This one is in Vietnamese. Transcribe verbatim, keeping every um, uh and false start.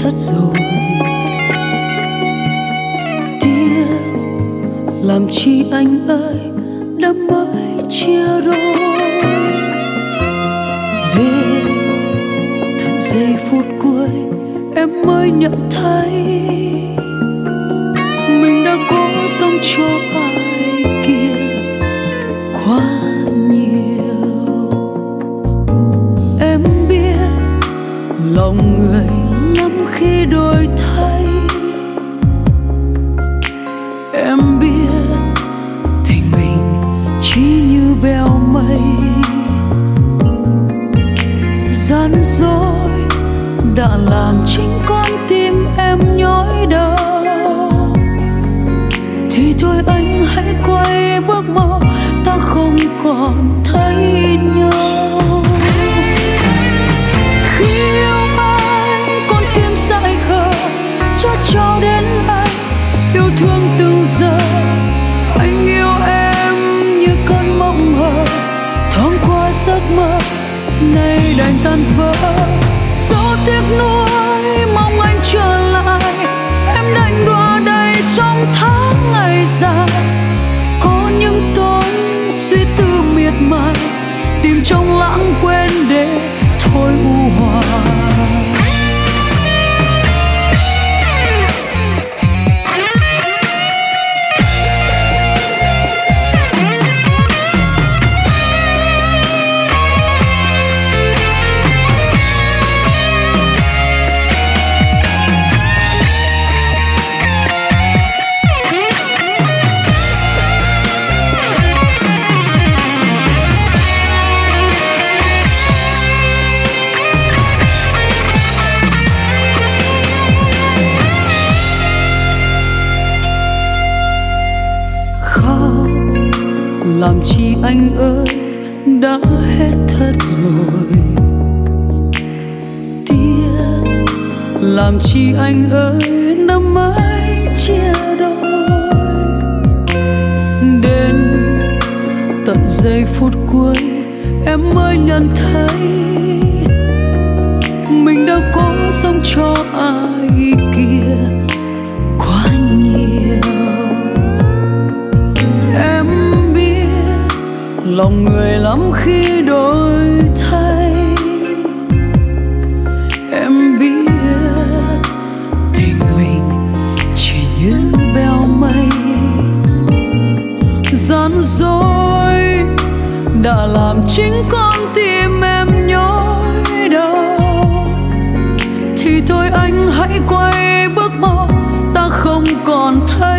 thất rồi. Tiếc làm chi anh ơi đã mới chia đôi, để tận giây phút cuối em mới nhận thấy mình đã cố sống cho ai kia quá nhiều. Em biết lòng người lắm khi đổi thay, em biết tình mình chỉ như bèo mây. Gian dối đã làm chính con tim em nhói đau, thì thôi anh hãy quay bước mau, ta không còn thấy nhau. Khi yêu anh con tim dại khờ, cho trao đến anh yêu thương từng giờ. Anh yêu em như cơn mộng mơ, thoáng qua giấc mơ nay đành tan vỡ. Số tiếc nuối mong anh trở lại, em đành đọa đầy trong tháng ngày dài. Có những tối suy tư miệt mài, tìm trong lãng quên để thôi u hoài. Làm chi anh ơi đã hết thật rồi. Tiếc làm chi anh ơi đã mới chia đôi, đến tận giây phút cuối em mới nhận thấy mình đã cố sống cho ai kia quá nhiều. Em lòng người lắm khi đổi thay, em biết tình mình chỉ như bèo mây. Gian dối đã làm chính con tim em nhói đau, thì thôi anh hãy quay bước mau, ta không còn thấy